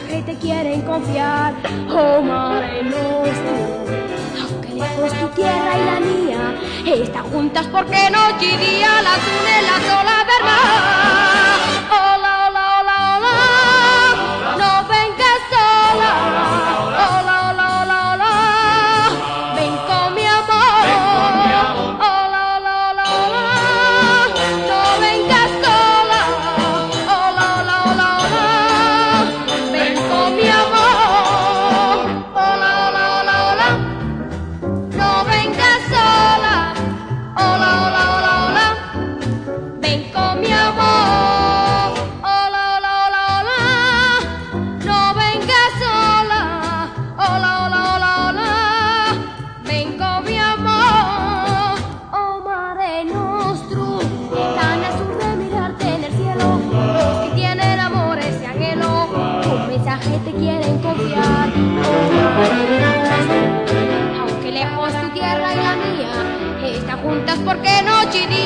mensaje te quieren confiar. Oh Mare Nostrum, aunque lejos tu tierra y la mía están juntas porque noche y día las une la sola verdad. Hola, hola, hola, hola, no vengas sola. Hola, hola, hola, hola, ven con mi amor. Hola, hola, hola, hola, no vengas sola. Hola, hola, hola, hola, ven con mi amor. Hola, hola, hola, hola, no vengas sola. Hola, hola, hola, hola, ven con mi amor. Hola, hola, hola, hola, no vengas sola. Hola, hola, hola, hola, ven con mi amor. Oh Mare Nostrum, tan azul de mirarte en el cielo. Los que tienen amor ese anhelo, un mensaje te quieren confiar. Oh Mare Nostrum, aunque lejos tu tierra y la mía están juntas porque noche y día